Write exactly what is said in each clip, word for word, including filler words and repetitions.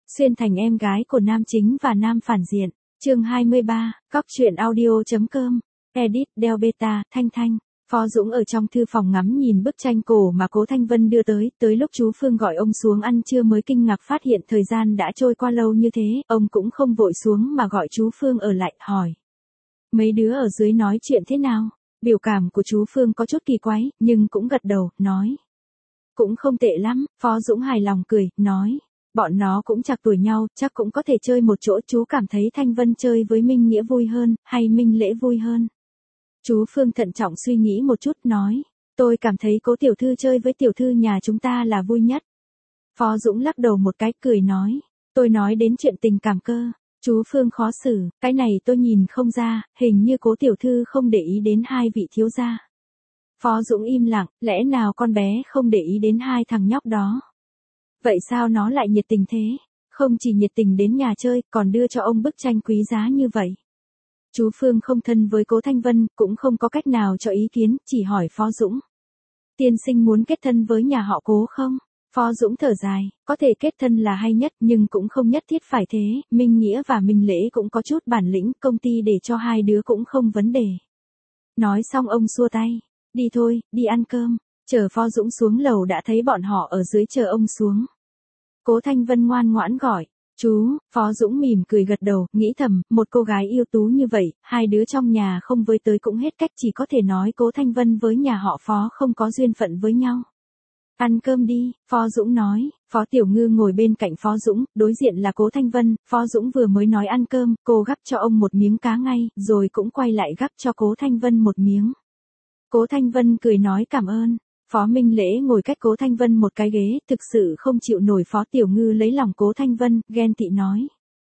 Xuyên thành em gái của nam chính và nam phản diện. Chương hai mươi ba, cóc truyện audio.com. Edit, Del Beta, Thanh Thanh. Phó Dũng ở trong thư phòng ngắm nhìn bức tranh cổ mà Cố Thanh Vân đưa tới, tới lúc chú Phương gọi ông xuống ăn trưa mới kinh ngạc phát hiện thời gian đã trôi qua lâu như thế, ông cũng không vội xuống mà gọi chú Phương ở lại, hỏi. Mấy đứa ở dưới nói chuyện thế nào? Biểu cảm của chú Phương có chút kỳ quái, nhưng cũng gật đầu, nói. Cũng không tệ lắm, Phó Dũng hài lòng cười, nói. Bọn nó cũng chạc tuổi nhau, chắc cũng có thể chơi một chỗ. Chú cảm thấy Thanh Vân chơi với Minh Nghĩa vui hơn, hay Minh Lễ vui hơn? Chú Phương thận trọng suy nghĩ một chút, nói. Tôi cảm thấy Cố tiểu thư chơi với tiểu thư nhà chúng ta là vui nhất. Phó Dũng lắc đầu một cái, cười nói. Tôi nói đến chuyện tình cảm cơ. Chú Phương khó xử, cái này tôi nhìn không ra, hình như Cố tiểu thư không để ý đến hai vị thiếu gia. Phó Dũng im lặng, lẽ nào con bé không để ý đến hai thằng nhóc đó? Vậy sao nó lại nhiệt tình thế? Không chỉ nhiệt tình đến nhà chơi, còn đưa cho ông bức tranh quý giá như vậy. Chú Phương không thân với Cố Thanh Vân, cũng không có cách nào cho ý kiến, chỉ hỏi Phó Dũng. Tiên sinh muốn kết thân với nhà họ Cố không? Phó Dũng thở dài, có thể kết thân là hay nhất nhưng cũng không nhất thiết phải thế, Minh Nghĩa và Minh Lễ cũng có chút bản lĩnh, công ty để cho hai đứa cũng không vấn đề. Nói xong ông xua tay, đi thôi, đi ăn cơm. Chờ Phó Dũng xuống lầu đã thấy bọn họ ở dưới chờ ông xuống. Cố Thanh Vân ngoan ngoãn gọi, chú. Phó Dũng mỉm cười gật đầu, nghĩ thầm, một cô gái yêu tú như vậy, hai đứa trong nhà không với tới cũng hết cách, chỉ có thể nói Cố Thanh Vân với nhà họ Phó không có duyên phận với nhau. Ăn cơm đi, Phó Dũng nói. Phó Tiểu Ngư ngồi bên cạnh Phó Dũng, đối diện là Cố Thanh Vân. Phó Dũng vừa mới nói ăn cơm, cô gắp cho ông một miếng cá ngay, rồi cũng quay lại gắp cho Cố Thanh Vân một miếng. Cố Thanh Vân cười nói cảm ơn. Phó Minh Lễ ngồi cách Cố Thanh Vân một cái ghế, thực sự không chịu nổi Phó Tiểu Ngư lấy lòng Cố Thanh Vân, ghen tị nói.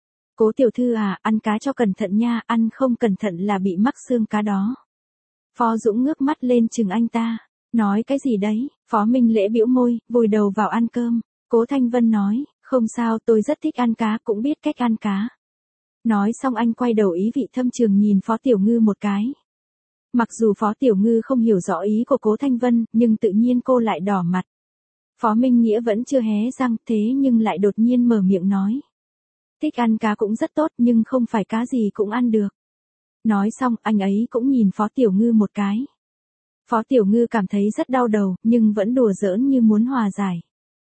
Cố tiểu thư à, ăn cá cho cẩn thận nha, ăn không cẩn thận là bị mắc xương cá đó. Phó Dũng ngước mắt lên chừng anh ta, nói cái gì đấy? Phó Minh Lễ bĩu môi, vùi đầu vào ăn cơm. Cố Thanh Vân nói, không sao, tôi rất thích ăn cá, cũng biết cách ăn cá. Nói xong anh quay đầu ý vị thâm trường nhìn Phó Tiểu Ngư một cái. Mặc dù Phó Tiểu Ngư không hiểu rõ ý của Cố Thanh Vân, nhưng tự nhiên cô lại đỏ mặt. Phó Minh Nghĩa vẫn chưa hé răng, thế nhưng lại đột nhiên mở miệng nói. Thích ăn cá cũng rất tốt, nhưng không phải cá gì cũng ăn được. Nói xong, anh ấy cũng nhìn Phó Tiểu Ngư một cái. Phó Tiểu Ngư cảm thấy rất đau đầu, nhưng vẫn đùa giỡn như muốn hòa giải.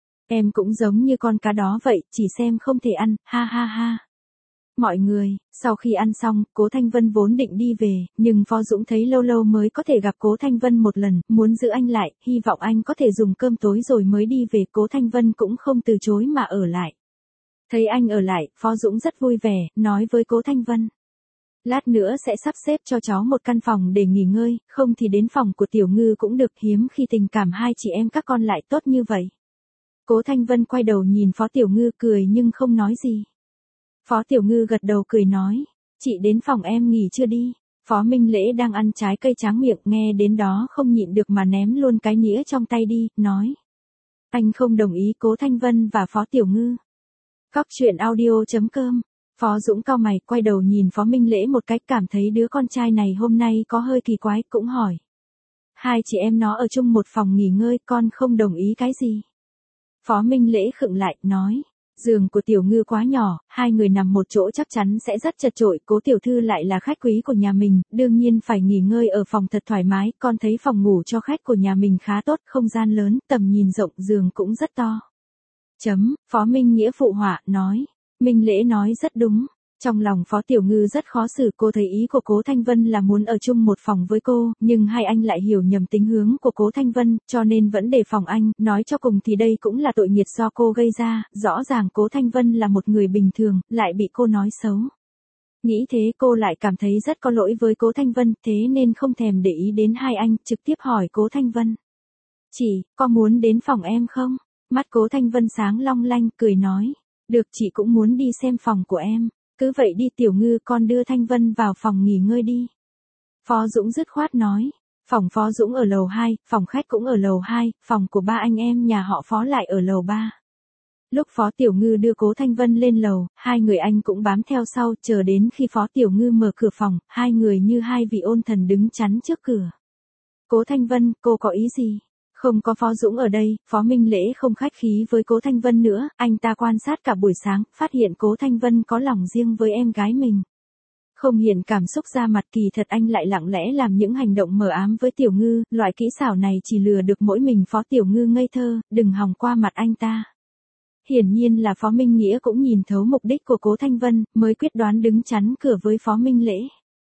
Em cũng giống như con cá đó vậy, chỉ xem không thể ăn, ha ha ha. Mọi người, sau khi ăn xong, Cố Thanh Vân vốn định đi về, nhưng Phó Dũng thấy lâu lâu mới có thể gặp Cố Thanh Vân một lần, muốn giữ anh lại, hy vọng anh có thể dùng cơm tối rồi mới đi về. Cố Thanh Vân cũng không từ chối mà ở lại. Thấy anh ở lại, Phó Dũng rất vui vẻ, nói với Cố Thanh Vân. Lát nữa sẽ sắp xếp cho cháu một căn phòng để nghỉ ngơi, không thì đến phòng của Tiểu Ngư cũng được, hiếm khi tình cảm hai chị em các con lại tốt như vậy. Cố Thanh Vân quay đầu nhìn Phó Tiểu Ngư cười nhưng không nói gì. Phó Tiểu Ngư gật đầu cười nói, chị đến phòng em nghỉ chưa đi. Phó Minh Lễ đang ăn trái cây tráng miệng, nghe đến đó không nhịn được mà ném luôn cái nĩa trong tay đi, nói. Anh không đồng ý. Cố Thanh Vân và Phó Tiểu Ngư. Cóc truyện audio.com. Phó Dũng cau mày, quay đầu nhìn Phó Minh Lễ một cách, cảm thấy đứa con trai này hôm nay có hơi kỳ quái, cũng hỏi. Hai chị em nó ở chung một phòng nghỉ ngơi, con không đồng ý cái gì? Phó Minh Lễ khựng lại, nói. Giường của Tiểu Ngư quá nhỏ, hai người nằm một chỗ chắc chắn sẽ rất chật chội, Cố tiểu thư lại là khách quý của nhà mình, đương nhiên phải nghỉ ngơi ở phòng thật thoải mái, con thấy phòng ngủ cho khách của nhà mình khá tốt, không gian lớn, tầm nhìn rộng, giường cũng rất to. Chấm, Phó Minh Nghĩa phụ họa, nói. Minh Lễ nói rất đúng. Trong lòng Phó Tiểu Ngư rất khó xử, cô thấy ý của Cố Thanh Vân là muốn ở chung một phòng với cô, nhưng hai anh lại hiểu nhầm tính hướng của Cố Thanh Vân, cho nên vẫn đề phòng anh, nói cho cùng thì đây cũng là tội nghiệt do cô gây ra, rõ ràng Cố Thanh Vân là một người bình thường, lại bị cô nói xấu. Nghĩ thế cô lại cảm thấy rất có lỗi với Cố Thanh Vân, thế nên không thèm để ý đến hai anh, trực tiếp hỏi Cố Thanh Vân. Chị, có muốn đến phòng em không? Mắt Cố Thanh Vân sáng long lanh, cười nói. Được, chị cũng muốn đi xem phòng của em. Cứ vậy đi Tiểu Ngư, con đưa Thanh Vân vào phòng nghỉ ngơi đi. Phó Dũng dứt khoát nói. Phòng Phó Dũng ở lầu hai, phòng khách cũng ở lầu hai, phòng của ba anh em nhà họ Phó lại ở lầu ba. Lúc Phó Tiểu Ngư đưa Cố Thanh Vân lên lầu, hai người anh cũng bám theo sau, chờ đến khi Phó Tiểu Ngư mở cửa phòng, hai người như hai vị ôn thần đứng chắn trước cửa. Cố Thanh Vân, cô có ý gì? Không có Phó Dũng ở đây, Phó Minh Lễ không khách khí với Cố Thanh Vân nữa, anh ta quan sát cả buổi sáng, phát hiện Cố Thanh Vân có lòng riêng với em gái mình. Không hiện cảm xúc ra mặt, kỳ thật anh lại lặng lẽ làm những hành động mờ ám với Tiểu Ngư, loại kỹ xảo này chỉ lừa được mỗi mình Phó Tiểu Ngư ngây thơ, đừng hòng qua mặt anh ta. Hiển nhiên là Phó Minh Nghĩa cũng nhìn thấu mục đích của Cố Thanh Vân, mới quyết đoán đứng chắn cửa với Phó Minh Lễ.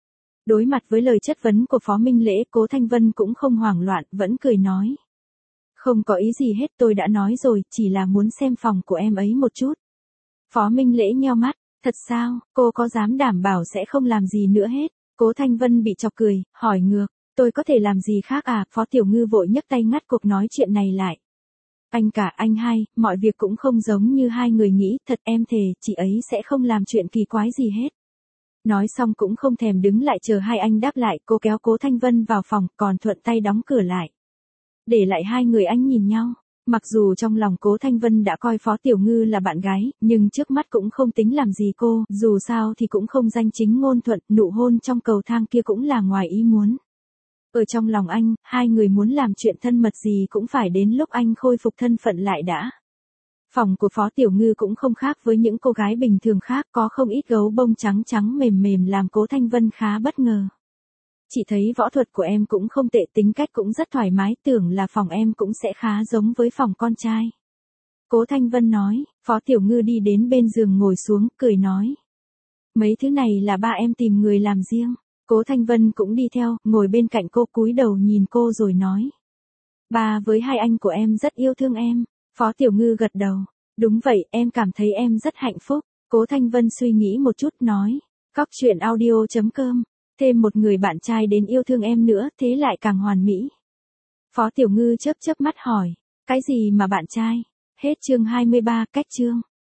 Đối mặt với lời chất vấn của Phó Minh Lễ, Cố Thanh Vân cũng không hoảng loạn, vẫn cười nói. Không có ý gì hết, tôi đã nói rồi, chỉ là muốn xem phòng của em ấy một chút. Phó Minh Lễ nheo mắt, thật sao, cô có dám đảm bảo sẽ không làm gì nữa hết? Cố Thanh Vân bị chọc cười, hỏi ngược, tôi có thể làm gì khác à? Phó Tiểu Ngư vội nhấc tay ngắt cuộc nói chuyện này lại. Anh cả, anh hai, mọi việc cũng không giống như hai người nghĩ, thật em thề, chị ấy sẽ không làm chuyện kỳ quái gì hết. Nói xong cũng không thèm đứng lại chờ hai anh đáp lại, cô kéo Cố Thanh Vân vào phòng, còn thuận tay đóng cửa lại. Để lại hai người anh nhìn nhau, mặc dù trong lòng Cố Thanh Vân đã coi Phó Tiểu Ngư là bạn gái, nhưng trước mắt cũng không tính làm gì cô, dù sao thì cũng không danh chính ngôn thuận, nụ hôn trong cầu thang kia cũng là ngoài ý muốn. Ở trong lòng anh, hai người muốn làm chuyện thân mật gì cũng phải đến lúc anh khôi phục thân phận lại đã. Phòng của Phó Tiểu Ngư cũng không khác với những cô gái bình thường khác, có không ít gấu bông trắng trắng mềm mềm làm Cố Thanh Vân khá bất ngờ. Chị thấy võ thuật của em cũng không tệ, tính cách cũng rất thoải mái, tưởng là phòng em cũng sẽ khá giống với phòng con trai. Cố Thanh Vân nói, Phó Tiểu Ngư đi đến bên giường ngồi xuống, cười nói. Mấy thứ này là ba em tìm người làm riêng. Cố Thanh Vân cũng đi theo, ngồi bên cạnh cô, cúi đầu nhìn cô rồi nói. Ba với hai anh của em rất yêu thương em. Phó Tiểu Ngư gật đầu. Đúng vậy, em cảm thấy em rất hạnh phúc. Cố Thanh Vân suy nghĩ một chút nói. Cóc truyện audio chấm com. Thêm một người bạn trai đến yêu thương em nữa, thế lại càng hoàn mỹ. Phó Tiểu Ngư chớp chớp mắt hỏi. Cái gì mà bạn trai? Hết chương hai mươi ba, cách chương.